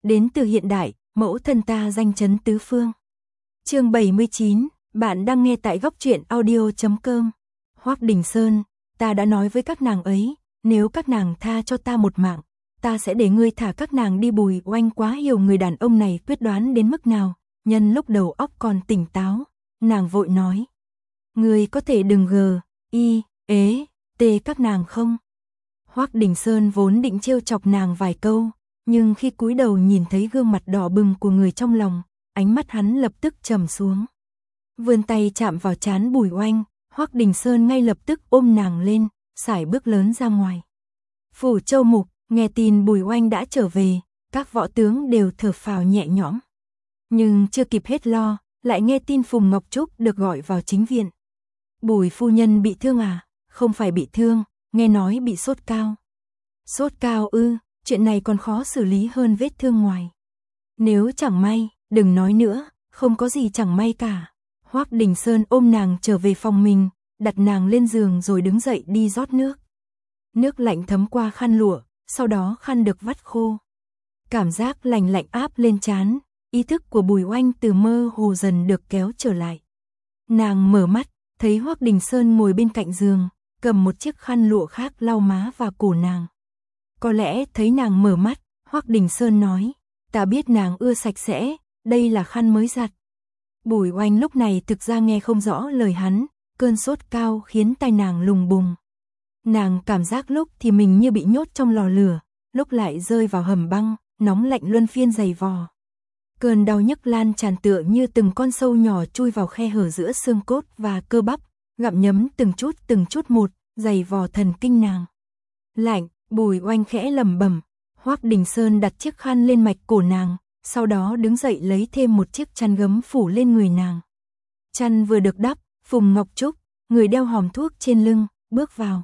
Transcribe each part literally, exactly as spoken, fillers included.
đến từ hiện đại, mẫu thân ta danh chấn tứ phương. Chương bảy mươi chín, bạn đang nghe tại góc truyện audio chấm com. Hoắc Đình Sơn, ta đã nói với các nàng ấy, nếu các nàng tha cho ta một mạng, ta sẽ để ngươi thả các nàng đi. Bùi Oanh quá hiểu người đàn ông này quyết đoán đến mức nào, nhân lúc đầu óc còn tỉnh táo, nàng vội nói. Ngươi có thể đừng gờ, y, ế, tê các nàng không? Hoắc Đình Sơn vốn định trêu chọc nàng vài câu, nhưng khi cúi đầu nhìn thấy gương mặt đỏ bừng của người trong lòng, ánh mắt hắn lập tức trầm xuống. Vươn tay chạm vào trán Bùi Oanh, Hoắc Đình Sơn ngay lập tức ôm nàng lên, sải bước lớn ra ngoài. Phủ Châu Mục, nghe tin Bùi Oanh đã trở về, các võ tướng đều thở phào nhẹ nhõm. Nhưng chưa kịp hết lo, lại nghe tin Phùng Ngọc Trúc được gọi vào chính viện. Bùi phu nhân bị thương à? Không phải bị thương, nghe nói bị sốt cao. Sốt cao ư, chuyện này còn khó xử lý hơn vết thương ngoài. Nếu chẳng may, đừng nói nữa, không có gì chẳng may cả. Hoắc Đình Sơn ôm nàng trở về phòng mình, đặt nàng lên giường rồi đứng dậy đi rót nước. Nước lạnh thấm qua khăn lụa, sau đó khăn được vắt khô. Cảm giác lạnh lạnh áp lên trán, ý thức của Bùi Oanh từ mơ hồ dần được kéo trở lại. Nàng mở mắt, thấy Hoắc Đình Sơn ngồi bên cạnh giường, cầm một chiếc khăn lụa khác lau má và cổ nàng. Có lẽ thấy nàng mở mắt, Hoắc Đình Sơn nói, ta biết nàng ưa sạch sẽ, đây là khăn mới giặt. Bùi Oanh lúc này thực ra nghe không rõ lời hắn, cơn sốt cao khiến tai nàng lùng bùng. Nàng cảm giác lúc thì mình như bị nhốt trong lò lửa, lúc lại rơi vào hầm băng, nóng lạnh luân phiên dày vò. Cơn đau nhức lan tràn tựa như từng con sâu nhỏ chui vào khe hở giữa xương cốt và cơ bắp, gặm nhấm từng chút từng chút một, dày vò thần kinh nàng. Lạnh, Bùi Oanh khẽ lẩm bẩm. Hoắc Đình Sơn đặt chiếc khăn lên mạch cổ nàng, sau đó đứng dậy lấy thêm một chiếc chăn gấm phủ lên người nàng. Chăn vừa được đắp, Phùng Ngọc Trúc, người đeo hòm thuốc trên lưng, bước vào.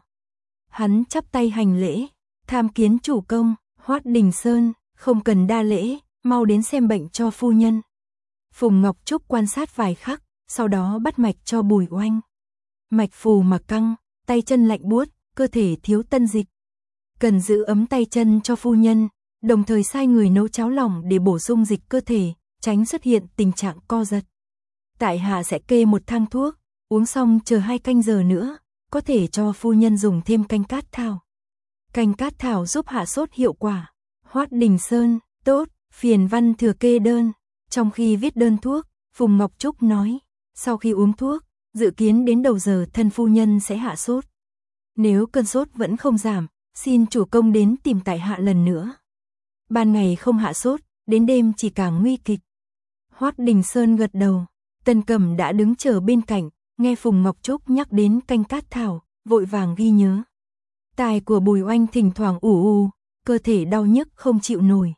Hắn chắp tay hành lễ, tham kiến chủ công. Hoắc Đình Sơn, không cần đa lễ, mau đến xem bệnh cho phu nhân. Phùng Ngọc Trúc quan sát vài khắc, sau đó bắt mạch cho Bùi Oanh. Mạch phù mà căng, tay chân lạnh buốt, cơ thể thiếu tân dịch. Cần giữ ấm tay chân cho phu nhân, đồng thời sai người nấu cháo lòng để bổ sung dịch cơ thể, tránh xuất hiện tình trạng co giật. Tại hạ sẽ kê một thang thuốc, uống xong chờ hai canh giờ nữa, có thể cho phu nhân dùng thêm canh cát thảo. Canh cát thảo giúp hạ sốt hiệu quả. Hoắc Đình Sơn, tốt, phiền văn thừa kê đơn. Trong khi viết đơn thuốc, Phùng Ngọc Trúc nói, sau khi uống thuốc, dự kiến đến đầu giờ thân phu nhân sẽ hạ sốt. Nếu cơn sốt vẫn không giảm, xin chủ công đến tìm tại hạ lần nữa. Ban ngày không hạ sốt, đến đêm chỉ càng nguy kịch. Hoắc Đình Sơn gật đầu, Tân Cẩm đã đứng chờ bên cạnh, nghe Phùng Ngọc Trúc nhắc đến canh cát thảo, vội vàng ghi nhớ. Tai của Bùi Oanh thỉnh thoảng ù ù, cơ thể đau nhức không chịu nổi.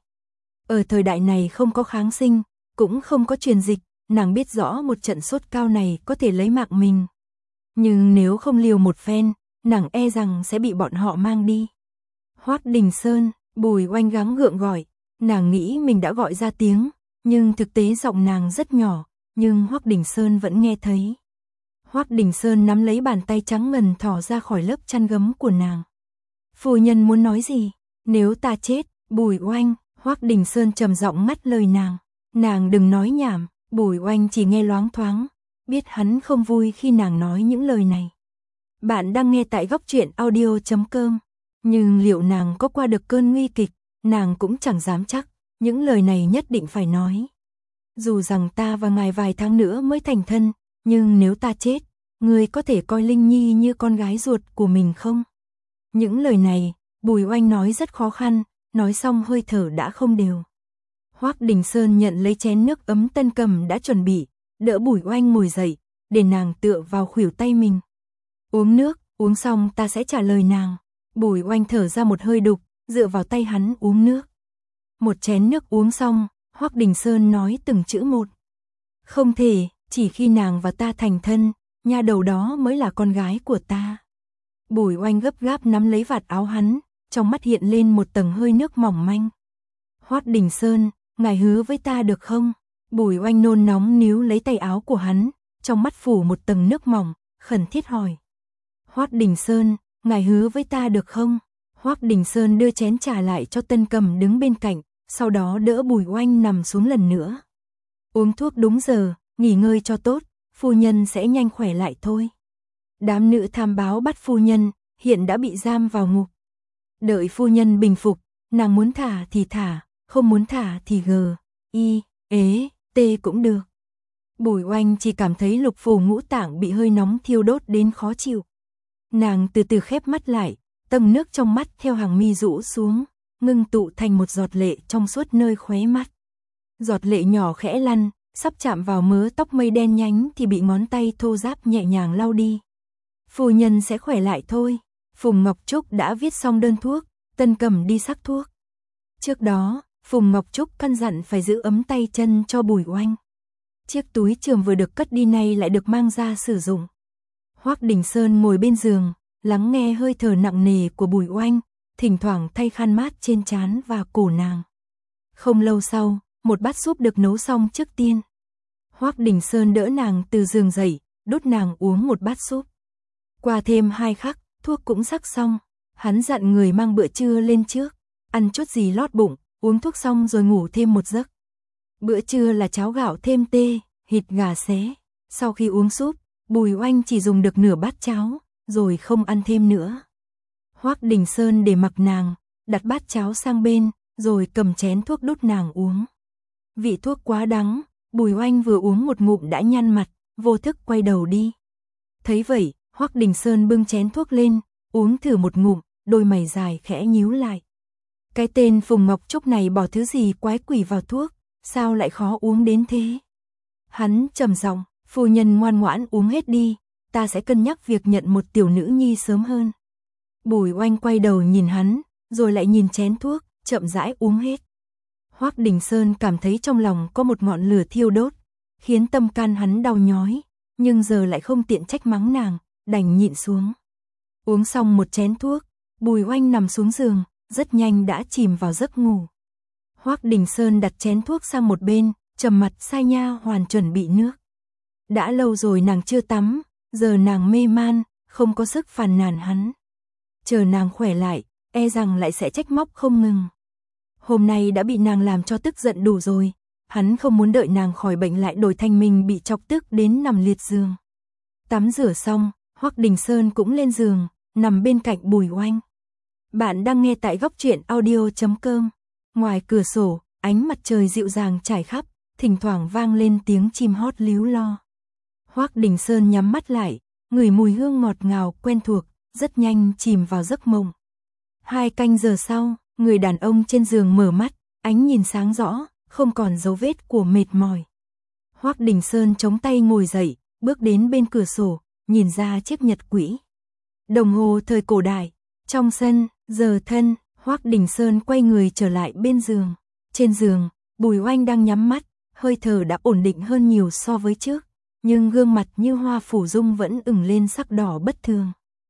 Ở thời đại này không có kháng sinh, cũng không có truyền dịch, nàng biết rõ một trận sốt cao này có thể lấy mạng mình. Nhưng nếu không liều một phen, nàng e rằng sẽ bị bọn họ mang đi. Hoắc Đình Sơn, Bùi Oanh gắng gượng gọi, nàng nghĩ mình đã gọi ra tiếng, nhưng thực tế giọng nàng rất nhỏ, nhưng Hoắc Đình Sơn vẫn nghe thấy. Hoắc Đình Sơn nắm lấy bàn tay trắng ngần thỏ ra khỏi lớp chăn gấm của nàng. Phu nhân muốn nói gì? Nếu ta chết, Bùi Oanh, Hoắc Đình Sơn trầm giọng ngắt lời nàng. Nàng đừng nói nhảm, Bùi Oanh chỉ nghe loáng thoáng, biết hắn không vui khi nàng nói những lời này. Bạn đang nghe tại góc truyện audio chấm com, nhưng liệu nàng có qua được cơn nguy kịch, nàng cũng chẳng dám chắc, những lời này nhất định phải nói. Dù rằng ta và ngài vài tháng nữa mới thành thân, nhưng nếu ta chết, ngươi có thể coi Linh Nhi như con gái ruột của mình không? Những lời này, Bùi Oanh nói rất khó khăn, nói xong hơi thở đã không đều. Hoắc Đình Sơn nhận lấy chén nước ấm Tân Cẩm đã chuẩn bị, đỡ Bùi Oanh ngồi dậy, để nàng tựa vào khuỷu tay mình. Uống nước, uống xong ta sẽ trả lời nàng. Bùi Oanh thở ra một hơi đục, dựa vào tay hắn uống nước. Một chén nước uống xong, Hoắc Đình Sơn nói từng chữ một. Không thể, chỉ khi nàng và ta thành thân, nha đầu đó mới là con gái của ta. Bùi Oanh gấp gáp nắm lấy vạt áo hắn, trong mắt hiện lên một tầng hơi nước mỏng manh. Hoắc Đình Sơn, ngài hứa với ta được không? Bùi Oanh nôn nóng níu lấy tay áo của hắn, trong mắt phủ một tầng nước mỏng, khẩn thiết hỏi. Hoắc Đình Sơn, ngài hứa với ta được không? Hoắc Đình Sơn đưa chén trà lại cho Tân Cẩm đứng bên cạnh, sau đó đỡ Bùi Oanh nằm xuống lần nữa. Uống thuốc đúng giờ, nghỉ ngơi cho tốt, phu nhân sẽ nhanh khỏe lại thôi. Đám nữ tham báo bắt phu nhân, hiện đã bị giam vào ngục. Đợi phu nhân bình phục, nàng muốn thả thì thả, không muốn thả thì gờ, y, ế, tê cũng được. Bùi Oanh chỉ cảm thấy lục phủ ngũ tạng bị hơi nóng thiêu đốt đến khó chịu. Nàng từ từ khép mắt lại, tầng nước trong mắt theo hàng mi rũ xuống, ngưng tụ thành một giọt lệ trong suốt nơi khóe mắt. Giọt lệ nhỏ khẽ lăn, sắp chạm vào mớ tóc mây đen nhánh thì bị ngón tay thô ráp nhẹ nhàng lau đi. Phu nhân sẽ khỏe lại thôi. Phùng Ngọc Trúc đã viết xong đơn thuốc, Tân Cẩm đi sắc thuốc. Trước đó, Phùng Ngọc Trúc căn dặn phải giữ ấm tay chân cho Bùi Oanh. Chiếc túi chườm vừa được cất đi nay lại được mang ra sử dụng. Hoắc Đình Sơn ngồi bên giường, lắng nghe hơi thở nặng nề của Bùi Oanh, thỉnh thoảng thay khăn mát trên trán và cổ nàng. Không lâu sau, một bát súp được nấu xong trước tiên. Hoắc Đình Sơn đỡ nàng từ giường dậy, đút nàng uống một bát súp. Qua thêm hai khắc, thuốc cũng sắc xong, hắn dặn người mang bữa trưa lên trước, ăn chút gì lót bụng, uống thuốc xong rồi ngủ thêm một giấc. Bữa trưa là cháo gạo thêm tê, thịt gà xé. Sau khi uống súp, Bùi Oanh chỉ dùng được nửa bát cháo, rồi không ăn thêm nữa. Hoắc Đình Sơn để mặc nàng, đặt bát cháo sang bên, rồi cầm chén thuốc đút nàng uống. Vị thuốc quá đắng, Bùi Oanh vừa uống một ngụm đã nhăn mặt, vô thức quay đầu đi. Thấy vậy, Hoắc Đình Sơn bưng chén thuốc lên, uống thử một ngụm, đôi mày dài khẽ nhíu lại. Cái tên Phùng Ngọc Trúc này bỏ thứ gì quái quỷ vào thuốc, sao lại khó uống đến thế? Hắn trầm giọng, phu nhân ngoan ngoãn uống hết đi, ta sẽ cân nhắc việc nhận một tiểu nữ nhi sớm hơn. Bùi Oanh quay đầu nhìn hắn, rồi lại nhìn chén thuốc, chậm rãi uống hết. Hoắc Đình Sơn cảm thấy trong lòng có một ngọn lửa thiêu đốt, khiến tâm can hắn đau nhói, nhưng giờ lại không tiện trách mắng nàng, đành nhịn xuống. Uống xong một chén thuốc, Bùi Oanh nằm xuống giường, rất nhanh đã chìm vào giấc ngủ. Hoắc Đình Sơn đặt chén thuốc sang một bên, trầm mặt sai nha hoàn chuẩn bị nước. Đã lâu rồi nàng chưa tắm, giờ nàng mê man, không có sức phàn nàn hắn. Chờ nàng khỏe lại, e rằng lại sẽ trách móc không ngừng. Hôm nay đã bị nàng làm cho tức giận đủ rồi, hắn không muốn đợi nàng khỏi bệnh lại đổi thành mình bị chọc tức đến nằm liệt giường. Tắm rửa xong, Hoắc Đình Sơn cũng lên giường, nằm bên cạnh Bùi Oanh. Bạn đang nghe tại góc truyện audio chấm com. Ngoài cửa sổ, ánh mặt trời dịu dàng trải khắp, thỉnh thoảng vang lên tiếng chim hót líu lo. Hoắc Đình Sơn nhắm mắt lại, ngửi mùi hương ngọt ngào quen thuộc, rất nhanh chìm vào giấc mộng. Hai canh giờ sau, người đàn ông trên giường mở mắt, ánh nhìn sáng rõ, không còn dấu vết của mệt mỏi. Hoắc Đình Sơn chống tay ngồi dậy, bước đến bên cửa sổ, nhìn ra chiếc nhật quỹ. Đồng hồ thời cổ đại, trong sân, giờ thân, Hoắc Đình Sơn quay người trở lại bên giường. Trên giường, Bùi Oanh đang nhắm mắt, hơi thở đã ổn định hơn nhiều so với trước, nhưng gương mặt như hoa phủ dung vẫn ửng lên sắc đỏ bất thường.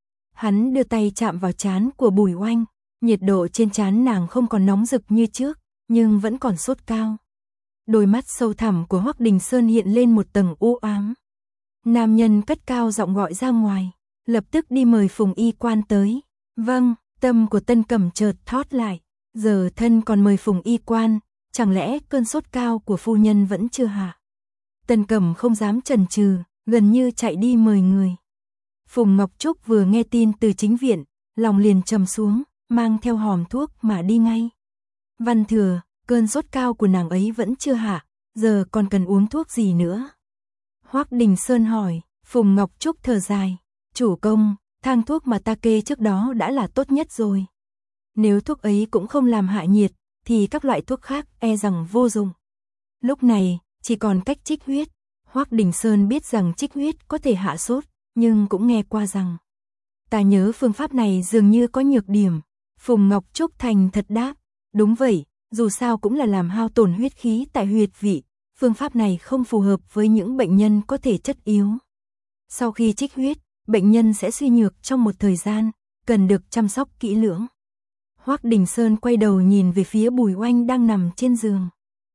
Hắn đưa tay chạm vào trán của Bùi Oanh, nhiệt độ trên trán nàng không còn nóng rực như trước, nhưng vẫn còn sốt cao. Đôi mắt sâu thẳm của Hoắc Đình Sơn hiện lên một tầng u ám. Nam nhân cất cao giọng gọi ra ngoài, lập tức đi mời Phùng y quan tới. Vâng, tâm của Tân Cẩm chợt thót lại, giờ thân còn mời Phùng y quan, chẳng lẽ cơn sốt cao của phu nhân vẫn chưa hạ? Tân Cẩm không dám chần chừ, gần như chạy đi mời người. Phùng Ngọc Trúc vừa nghe tin từ chính viện, lòng liền trầm xuống, mang theo hòm thuốc mà đi ngay. Văn Thừa, cơn sốt cao của nàng ấy vẫn chưa hạ, giờ còn cần uống thuốc gì nữa? Hoắc Đình Sơn hỏi. Phùng Ngọc Trúc thở dài, chủ công, thang thuốc mà ta kê trước đó đã là tốt nhất rồi. Nếu thuốc ấy cũng không làm hạ nhiệt, thì các loại thuốc khác e rằng vô dụng. Lúc này, chỉ còn cách trích huyết. Hoắc Đình Sơn biết rằng trích huyết có thể hạ sốt, nhưng cũng nghe qua rằng ta nhớ phương pháp này dường như có nhược điểm. Phùng Ngọc Trúc thành thật đáp, đúng vậy, dù sao cũng là làm hao tổn huyết khí tại huyệt vị, phương pháp này không phù hợp với những bệnh nhân có thể chất yếu. Sau khi trích huyết, bệnh nhân sẽ suy nhược trong một thời gian, cần được chăm sóc kỹ lưỡng. Hoắc Đình Sơn quay đầu nhìn về phía Bùi Oanh đang nằm trên giường.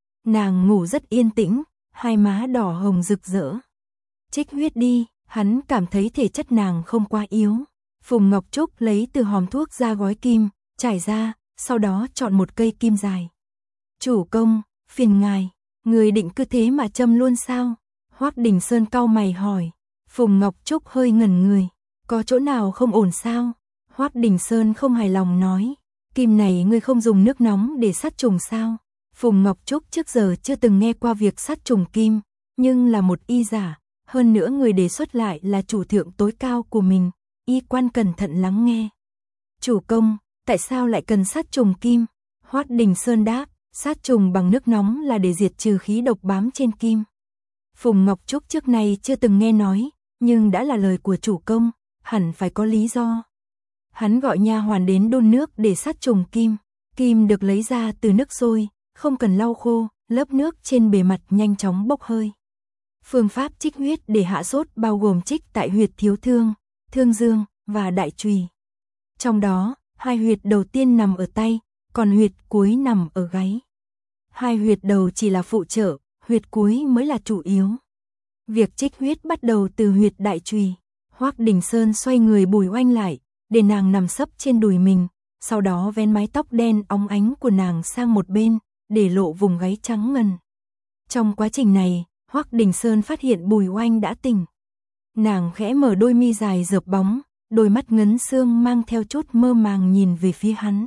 Nàng ngủ rất yên tĩnh, hai má đỏ hồng rực rỡ. Trích huyết đi, hắn cảm thấy thể chất nàng không quá yếu. Phùng Ngọc Trúc lấy từ hòm thuốc ra gói kim, trải ra, sau đó chọn một cây kim dài. Chủ công, phiền ngài, người định cứ thế mà châm luôn sao? Hoắc Đình Sơn cau mày hỏi. Phùng Ngọc Trúc hơi ngẩn người, có chỗ nào không ổn sao? Hoắc Đình Sơn không hài lòng nói, kim này ngươi không dùng nước nóng để sát trùng sao? Phùng Ngọc Trúc trước giờ chưa từng nghe qua việc sát trùng kim, nhưng là một y giả, hơn nữa người đề xuất lại là chủ thượng tối cao của mình, y quan cẩn thận lắng nghe. Chủ công, tại sao lại cần sát trùng kim? Hoắc Đình Sơn đáp, sát trùng bằng nước nóng là để diệt trừ khí độc bám trên kim. Phùng Ngọc Trúc trước nay chưa từng nghe nói, nhưng đã là lời của chủ công, hẳn phải có lý do. Hắn gọi nha hoàn đến đun nước để sát trùng kim, kim được lấy ra từ nước sôi, không cần lau khô, lớp nước trên bề mặt nhanh chóng bốc hơi. Phương pháp trích huyết để hạ sốt bao gồm trích tại huyệt thiếu thương, thương dương và đại trùy. Trong đó, hai huyệt đầu tiên nằm ở tay, còn huyệt cuối nằm ở gáy. Hai huyệt đầu chỉ là phụ trợ, huyệt cuối mới là chủ yếu. Việc trích huyết bắt đầu từ huyệt đại trùy. Hoắc Đình Sơn xoay người Bùi Oanh lại, để nàng nằm sấp trên đùi mình, sau đó vén mái tóc đen óng ánh của nàng sang một bên, để lộ vùng gáy trắng ngần. Trong quá trình này, Hoắc Đình Sơn phát hiện Bùi Oanh đã tỉnh. Nàng khẽ mở đôi mi dài rợp bóng, đôi mắt ngấn sương mang theo chút mơ màng nhìn về phía hắn.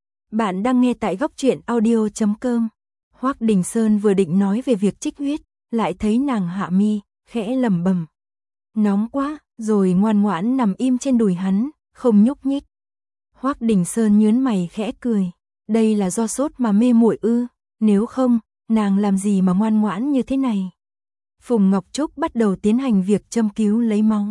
Bạn đang nghe tại góc truyện audio chấm com. Hoắc Đình Sơn vừa định nói về việc trích huyết, lại thấy nàng hạ mi, khẽ lẩm bẩm. Nóng quá, rồi ngoan ngoãn nằm im trên đùi hắn, không nhúc nhích. Hoắc Đình Sơn nhướng mày khẽ cười. Đây là do sốt mà mê muội ư, nếu không, nàng làm gì mà ngoan ngoãn như thế này. Phùng Ngọc Trúc bắt đầu tiến hành việc châm cứu lấy máu.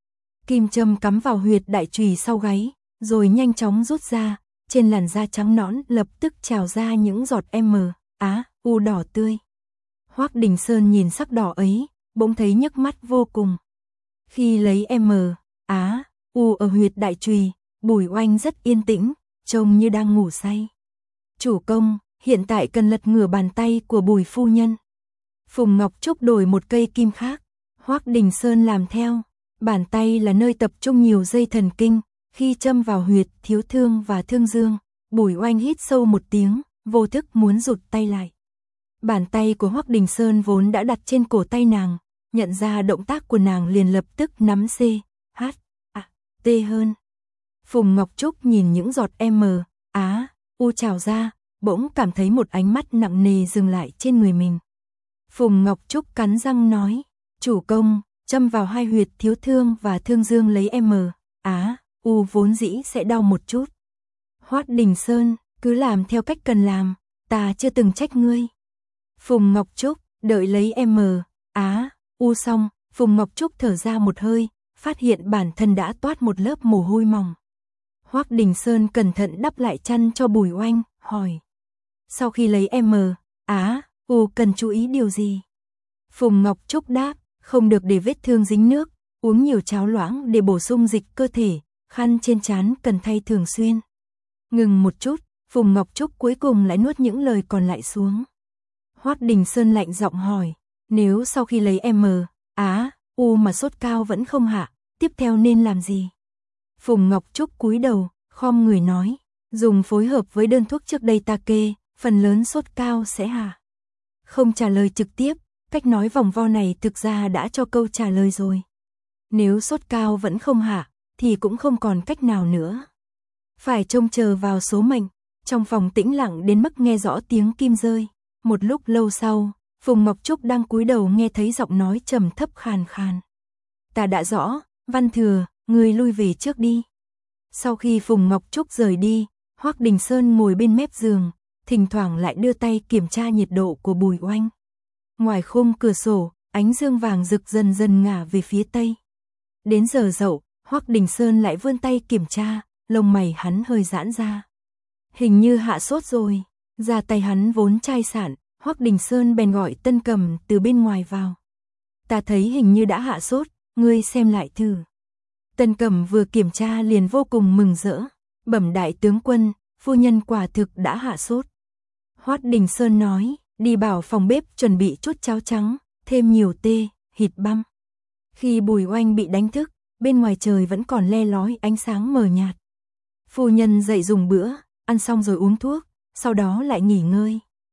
Kim châm cắm vào huyệt đại trùy sau gáy, rồi nhanh chóng rút ra, trên làn da trắng nõn lập tức trào ra những giọt M, á, u đỏ tươi. Hoắc Đình Sơn nhìn sắc đỏ ấy, bỗng thấy nhức mắt vô cùng. Khi lấy M, á, u ở huyệt đại trùy, Bùi Oanh rất yên tĩnh, trông như đang ngủ say. Chủ công, hiện tại cần lật ngửa bàn tay của Bùi phu nhân. Phùng Ngọc Trúc đổi một cây kim khác, Hoắc Đình Sơn làm theo. Bàn tay là nơi tập trung nhiều dây thần kinh, khi châm vào huyệt thiếu thương và thương dương, Bùi Oanh hít sâu một tiếng, vô thức muốn rụt tay lại. Bàn tay của Hoắc Đình Sơn vốn đã đặt trên cổ tay nàng, nhận ra động tác của nàng liền lập tức nắm C, H, A, T hơn. Phùng Ngọc Trúc nhìn những giọt M, á, u trào ra, bỗng cảm thấy một ánh mắt nặng nề dừng lại trên người mình. Phùng Ngọc Trúc cắn răng nói, chủ công, châm vào hai huyệt thiếu thương và thương dương lấy M, á, u vốn dĩ sẽ đau một chút. Hoắc Đình Sơn, cứ làm theo cách cần làm, ta chưa từng trách ngươi. Phùng Ngọc Trúc, đợi lấy M, á, u xong, Phùng Ngọc Trúc thở ra một hơi, phát hiện bản thân đã toát một lớp mồ hôi mỏng. Hoắc Đình Sơn cẩn thận đắp lại chăn cho Bùi Oanh, hỏi. Sau khi lấy M, á, u cần chú ý điều gì? Phùng Ngọc Trúc đáp, không được để vết thương dính nước, uống nhiều cháo loãng để bổ sung dịch cơ thể, khăn trên trán cần thay thường xuyên. Ngừng một chút, Phùng Ngọc Trúc cuối cùng lại nuốt những lời còn lại xuống. Hoắc Đình Sơn lạnh giọng hỏi, nếu sau khi lấy M, á, u mà sốt cao vẫn không hạ, tiếp theo nên làm gì? Phùng Ngọc Trúc cúi đầu, khom người nói, dùng phối hợp với đơn thuốc trước đây ta kê, phần lớn sốt cao sẽ hạ. Không trả lời trực tiếp, cách nói vòng vo này thực ra đã cho câu trả lời rồi. Nếu sốt cao vẫn không hạ, thì cũng không còn cách nào nữa. Phải trông chờ vào số mệnh. Trong phòng tĩnh lặng đến mức nghe rõ tiếng kim rơi. Một lúc lâu sau, Phùng Ngọc Trúc đang cúi đầu nghe thấy giọng nói trầm thấp khàn khàn. Ta đã rõ, Văn Thừa, người lui về trước đi. Sau khi Phùng Ngọc Trúc rời đi, Hoắc Đình Sơn ngồi bên mép giường, thỉnh thoảng lại đưa tay kiểm tra nhiệt độ của Bùi Oanh. Ngoài khung cửa sổ, ánh dương vàng rực dần dần ngả về phía tây. Đến giờ dậu, Hoắc Đình Sơn lại vươn tay kiểm tra, lông mày hắn hơi giãn ra. Hình như hạ sốt rồi. Da tay hắn vốn chai sạn, Hoắc Đình Sơn bèn gọi Tân Cầm từ bên ngoài vào. Ta thấy hình như đã hạ sốt, ngươi xem lại thử. Tân Cầm vừa kiểm tra liền vô cùng mừng rỡ. Bẩm đại tướng quân, phu nhân quả thực đã hạ sốt. Hoắc Đình Sơn nói, đi bảo phòng bếp chuẩn bị chút cháo trắng, thêm nhiều tê, thịt băm. Khi Bùi Oanh bị đánh thức, bên ngoài trời vẫn còn le lói ánh sáng mờ nhạt. Phu nhân dậy dùng bữa, ăn xong rồi uống thuốc, sau đó lại nghỉ ngơi.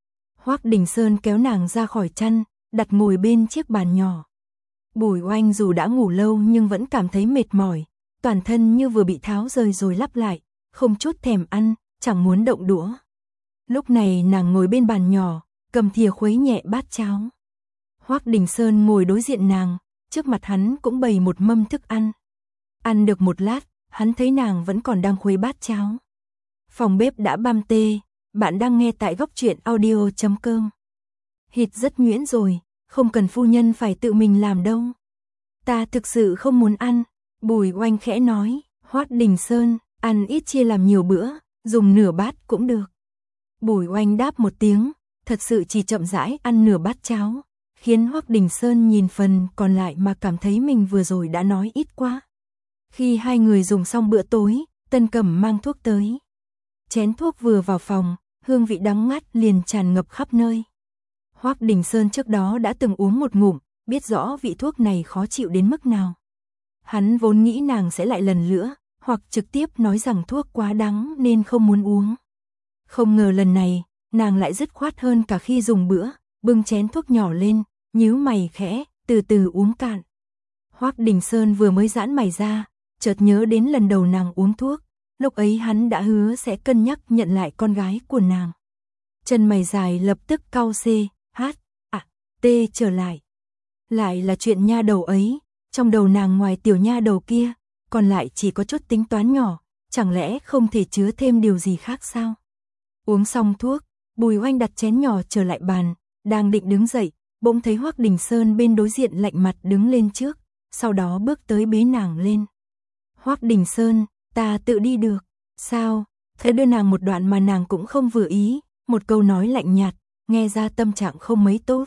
Hoắc Đình Sơn kéo nàng ra khỏi chăn, đặt ngồi bên chiếc bàn nhỏ. Bùi Oanh dù đã ngủ lâu nhưng vẫn cảm thấy mệt mỏi, toàn thân như vừa bị tháo rời rồi lắp lại, không chút thèm ăn, chẳng muốn động đũa. Lúc này nàng ngồi bên bàn nhỏ, cầm thìa khuấy nhẹ bát cháo. Hoắc Đình Sơn ngồi đối diện nàng, trước mặt hắn cũng bày một mâm thức ăn. Ăn được một lát, hắn thấy nàng vẫn còn đang khuấy bát cháo. Phòng bếp đã băm tê, bạn đang nghe tại góc truyện audio chấm com. Thịt rất nhuyễn rồi, không cần phu nhân phải tự mình làm đâu. Ta thực sự không muốn ăn, Bùi Oanh khẽ nói. Hoắc Đình Sơn, ăn ít chia làm nhiều bữa, dùng nửa bát cũng được. Bùi Oanh đáp một tiếng, thật sự chỉ chậm rãi ăn nửa bát cháo, khiến Hoắc Đình Sơn nhìn phần còn lại mà cảm thấy mình vừa rồi đã nói ít quá. Khi hai người dùng xong bữa tối, Tân Cẩm mang thuốc tới. Chén thuốc vừa vào phòng, hương vị đắng ngắt liền tràn ngập khắp nơi. Hoắc Đình Sơn trước đó đã từng uống một ngụm, biết rõ vị thuốc này khó chịu đến mức nào. Hắn vốn nghĩ nàng sẽ lại lần nữa, hoặc trực tiếp nói rằng thuốc quá đắng nên không muốn uống. Không ngờ lần này, nàng lại dứt khoát hơn cả khi dùng bữa, bưng chén thuốc nhỏ lên, nhíu mày khẽ, từ từ uống cạn. Hoắc Đình Sơn vừa mới giãn mày ra, chợt nhớ đến lần đầu nàng uống thuốc, lúc ấy hắn đã hứa sẽ cân nhắc nhận lại con gái của nàng. Chân mày dài lập tức cau c, h, à, t trở lại. Lại là chuyện nha đầu ấy, trong đầu nàng ngoài tiểu nha đầu kia, còn lại chỉ có chút tính toán nhỏ, chẳng lẽ không thể chứa thêm điều gì khác sao? Uống xong thuốc, Bùi Oanh đặt chén nhỏ trở lại bàn, đang định đứng dậy, bỗng thấy Hoắc Đình Sơn bên đối diện lạnh mặt đứng lên trước, sau đó bước tới bế nàng lên. Hoắc Đình Sơn, ta tự đi được, sao? Thế đưa nàng một đoạn mà nàng cũng không vừa ý, một câu nói lạnh nhạt, nghe ra tâm trạng không mấy tốt.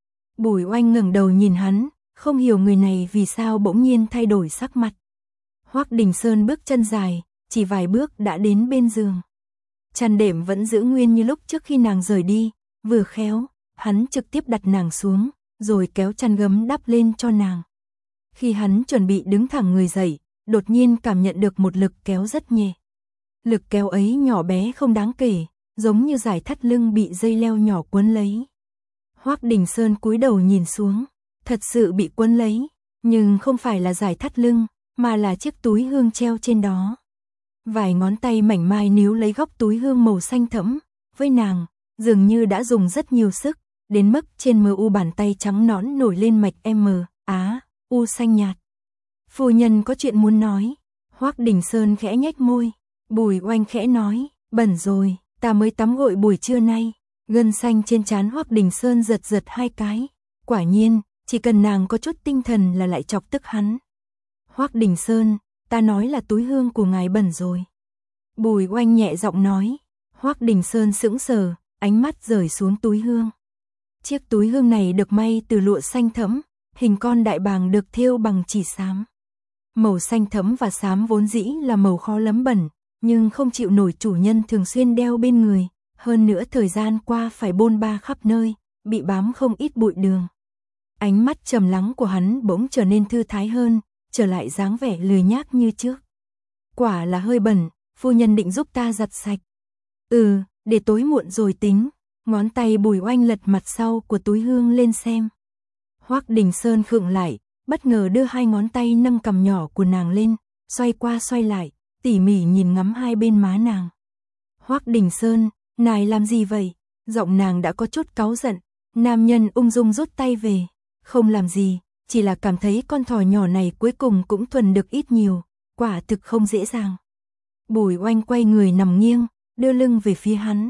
Bùi Oanh ngẩng đầu nhìn hắn, không hiểu người này vì sao bỗng nhiên thay đổi sắc mặt. Hoắc Đình Sơn bước chân dài, chỉ vài bước đã đến bên giường. Chăn đệm vẫn giữ nguyên như lúc trước khi nàng rời đi, vừa khéo, hắn trực tiếp đặt nàng xuống, rồi kéo chăn gấm đắp lên cho nàng. Khi hắn chuẩn bị đứng thẳng người dậy, đột nhiên cảm nhận được một lực kéo rất nhẹ. Lực kéo ấy nhỏ bé không đáng kể, giống như dải thắt lưng bị dây leo nhỏ quấn lấy. Hoắc Đình Sơn cúi đầu nhìn xuống, thật sự bị quấn lấy, nhưng không phải là dải thắt lưng, mà là chiếc túi hương treo trên đó. Vài ngón tay mảnh mai níu lấy góc túi hương màu xanh thẫm, với nàng, dường như đã dùng rất nhiều sức, đến mức trên mờ u bàn tay trắng nõn nổi lên mạch M, Á, U xanh nhạt. Phu nhân có chuyện muốn nói. Hoắc Đình Sơn khẽ nhếch môi. Bùi Oanh khẽ nói, bẩn rồi, ta mới tắm gội buổi trưa nay. Gân xanh trên trán Hoắc Đình Sơn giật giật hai cái. Quả nhiên, chỉ cần nàng có chút tinh thần là lại chọc tức hắn. Hoắc Đình Sơn, ta nói là túi hương của ngài bẩn rồi. Bùi Oanh nhẹ giọng nói. Hoắc Đình Sơn sững sờ, ánh mắt rời xuống túi hương. Chiếc túi hương này được may từ lụa xanh thẫm, hình con đại bàng được thêu bằng chỉ xám. Màu xanh thẫm và xám vốn dĩ là màu khó lắm bẩn, nhưng không chịu nổi chủ nhân thường xuyên đeo bên người, hơn nữa thời gian qua phải bôn ba khắp nơi, bị bám không ít bụi đường. Ánh mắt trầm lắng của hắn bỗng trở nên thư thái hơn, trở lại dáng vẻ lười nhác như trước. Quả là hơi bẩn, phu nhân định giúp ta giặt sạch. Ừ, để tối muộn rồi tính. Ngón tay Bùi Oanh lật mặt sau của túi hương lên xem. Hoắc Đình Sơn khựng lại, bất ngờ đưa hai ngón tay nâng cằm nhỏ của nàng lên, xoay qua xoay lại, tỉ mỉ nhìn ngắm hai bên má nàng. Hoắc Đình Sơn, nài làm gì vậy? Giọng nàng đã có chút cáu giận. Nam nhân ung dung rút tay về. Không làm gì, chỉ là cảm thấy con thỏ nhỏ này cuối cùng cũng thuần được ít nhiều, quả thực không dễ dàng. Bùi Oanh quay người nằm nghiêng, đưa lưng về phía hắn.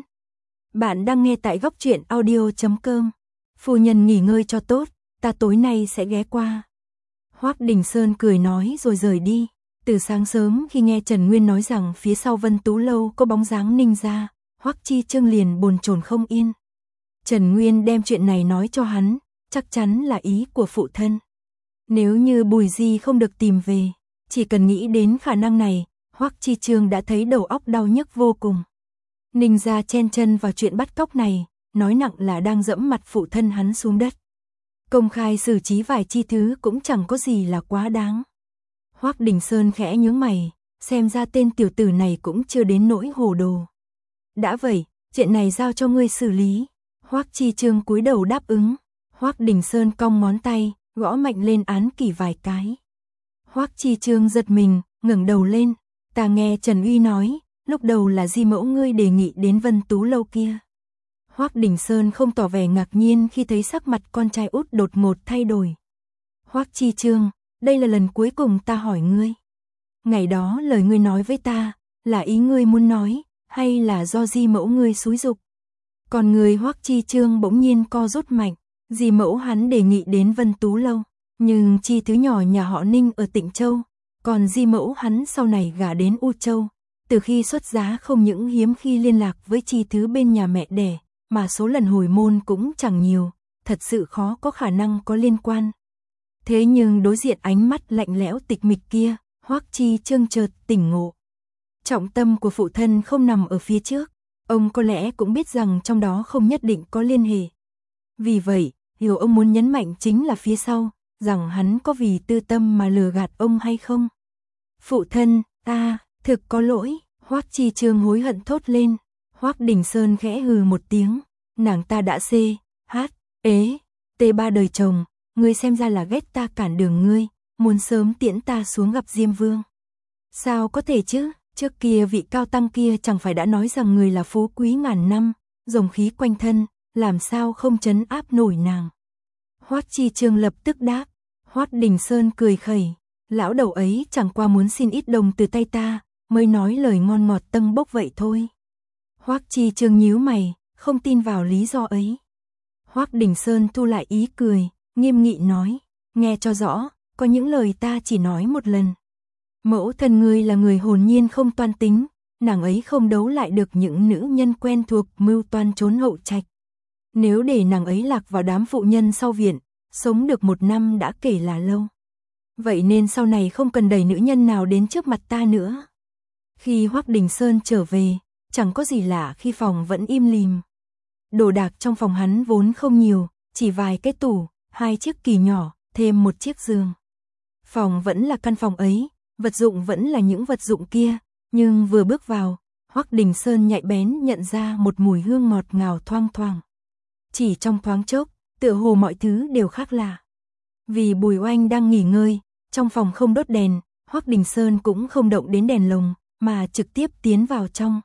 Bạn đang nghe tại góc truyện audio chấm com. Phu nhân nghỉ ngơi cho tốt, ta tối nay sẽ ghé qua. Hoắc Đình Sơn cười nói rồi rời đi. Từ sáng sớm khi nghe Trần Nguyên nói rằng phía sau Vân Tú Lâu có bóng dáng Ninh gia, Hoắc Chi Trương liền bồn chồn không yên. Trần Nguyên đem chuyện này nói cho hắn, chắc chắn là ý của phụ thân. Nếu như Bùi Di không được tìm về, chỉ cần nghĩ đến khả năng này, Hoắc Chi Trương đã thấy đầu óc đau nhức vô cùng. Ninh gia chen chân vào chuyện bắt cóc này, nói nặng là đang dẫm mặt phụ thân hắn xuống đất. Công khai xử trí vài chi thứ cũng chẳng có gì là quá đáng. Hoắc Đình Sơn khẽ nhướng mày, xem ra tên tiểu tử này cũng chưa đến nỗi hồ đồ. Đã vậy, chuyện này giao cho ngươi xử lý. Hoắc Chi Trương cúi đầu đáp ứng. Hoắc Đình Sơn cong ngón tay, gõ mạnh lên án kỷ vài cái. Hoắc Chi Trương giật mình, ngẩng đầu lên. Ta nghe Trần Uy nói, lúc đầu là Di mẫu ngươi đề nghị đến Vân Tú lâu kia. Hoắc Đình Sơn không tỏ vẻ ngạc nhiên khi thấy sắc mặt con trai út đột ngột thay đổi. Hoắc Chi Trương, đây là lần cuối cùng ta hỏi ngươi. Ngày đó lời ngươi nói với ta, là ý ngươi muốn nói, hay là do Di mẫu ngươi xúi giục? Còn người Hoắc Chi Trương bỗng nhiên co rút mạnh, Di mẫu hắn đề nghị đến Vân Tú lâu, nhưng Chi thứ nhỏ nhà họ Ninh ở Tịnh Châu, còn Di mẫu hắn sau này gả đến U Châu, từ khi xuất giá không những hiếm khi liên lạc với Chi thứ bên nhà mẹ đẻ, mà số lần hồi môn cũng chẳng nhiều, thật sự khó có khả năng có liên quan. Thế nhưng đối diện ánh mắt lạnh lẽo tịch mịch kia, Hoắc Chi Trương chợt tỉnh ngộ. Trọng tâm của phụ thân không nằm ở phía trước, ông có lẽ cũng biết rằng trong đó không nhất định có liên hệ. Vì vậy, điều ông muốn nhấn mạnh chính là phía sau, rằng hắn có vì tư tâm mà lừa gạt ông hay không. Phụ thân, ta, thực có lỗi, Hoắc Chi Trương hối hận thốt lên. Hoắc Đình Sơn khẽ hừ một tiếng, nàng ta đã xê, hát, ế, tê ba đời chồng, ngươi xem ra là ghét ta cản đường ngươi, muốn sớm tiễn ta xuống gặp Diêm Vương. Sao có thể chứ, trước kia vị cao tăng kia chẳng phải đã nói rằng người là phú quý ngàn năm, rồng khí quanh thân, làm sao không trấn áp nổi nàng. Hoắc Chi Trương lập tức đáp. Hoắc Đình Sơn cười khẩy, lão đầu ấy chẳng qua muốn xin ít đồng từ tay ta, mới nói lời ngon ngọt tâng bốc vậy thôi. Hoắc Chi Trương nhíu mày, không tin vào lý do ấy. Hoắc Đình Sơn thu lại ý cười, nghiêm nghị nói, nghe cho rõ, có những lời ta chỉ nói một lần. Mẫu thân ngươi là người hồn nhiên không toan tính, nàng ấy không đấu lại được những nữ nhân quen thuộc mưu toan trốn hậu trạch. Nếu để nàng ấy lạc vào đám phụ nhân sau viện, sống được một năm đã kể là lâu. Vậy nên sau này không cần đẩy nữ nhân nào đến trước mặt ta nữa. Khi Hoắc Đình Sơn trở về, chẳng có gì lạ khi phòng vẫn im lìm. Đồ đạc trong phòng hắn vốn không nhiều, chỉ vài cái tủ, hai chiếc kỳ nhỏ, thêm một chiếc giường. Phòng vẫn là căn phòng ấy, vật dụng vẫn là những vật dụng kia, nhưng vừa bước vào, Hoắc Đình Sơn nhạy bén nhận ra một mùi hương ngọt ngào thoang thoảng. Chỉ trong thoáng chốc, tựa hồ mọi thứ đều khác lạ. Vì Bùi Oanh đang nghỉ ngơi, trong phòng không đốt đèn, Hoắc Đình Sơn cũng không động đến đèn lồng, mà trực tiếp tiến vào trong.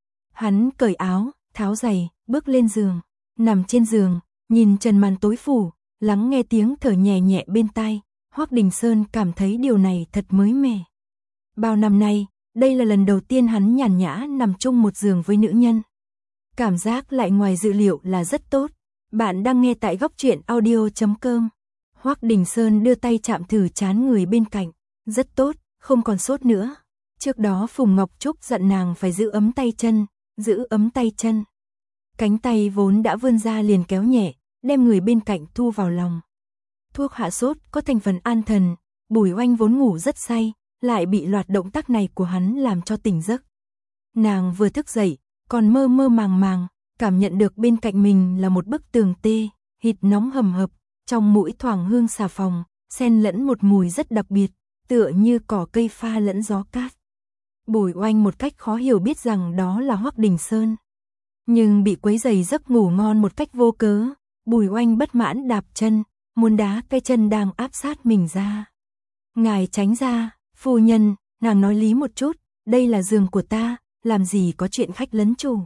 Hắn cởi áo, tháo giày, bước lên giường, nằm trên giường, nhìn trần màn tối phủ, lắng nghe tiếng thở nhẹ nhẹ bên tai, Hoắc Đình Sơn cảm thấy điều này thật mới mẻ. Bao năm nay, đây là lần đầu tiên hắn nhàn nhã nằm chung một giường với nữ nhân. Cảm giác lại ngoài dự liệu là rất tốt. Bạn đang nghe tại góc truyện audio chấm com. Hoắc Đình Sơn đưa tay chạm thử trán người bên cạnh, rất tốt, không còn sốt nữa. Trước đó Phùng Ngọc Trúc dặn nàng phải giữ ấm tay chân, giữ ấm tay chân. Cánh tay vốn đã vươn ra liền kéo nhẹ, đem người bên cạnh thu vào lòng. Thuốc hạ sốt có thành phần an thần, Bùi Oanh vốn ngủ rất say, lại bị loạt động tác này của hắn làm cho tỉnh giấc. Nàng vừa thức dậy, còn mơ mơ màng màng, cảm nhận được bên cạnh mình là một bức tường tê, hít nóng hầm hập, trong mũi thoảng hương xà phòng, xen lẫn một mùi rất đặc biệt, tựa như cỏ cây pha lẫn gió cát. Bùi Oanh một cách khó hiểu biết rằng đó là Hoắc Đình Sơn. Nhưng bị quấy rầy giấc ngủ ngon một cách vô cớ, Bùi Oanh bất mãn đạp chân, muốn đá cái chân đang áp sát mình ra. Ngài tránh ra, phu nhân, nàng nói lý một chút, đây là giường của ta, làm gì có chuyện khách lấn chủ.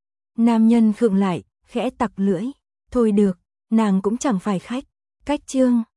Nam nhân khựng lại, khẽ tặc lưỡi, thôi được, nàng cũng chẳng phải khách, cách chương.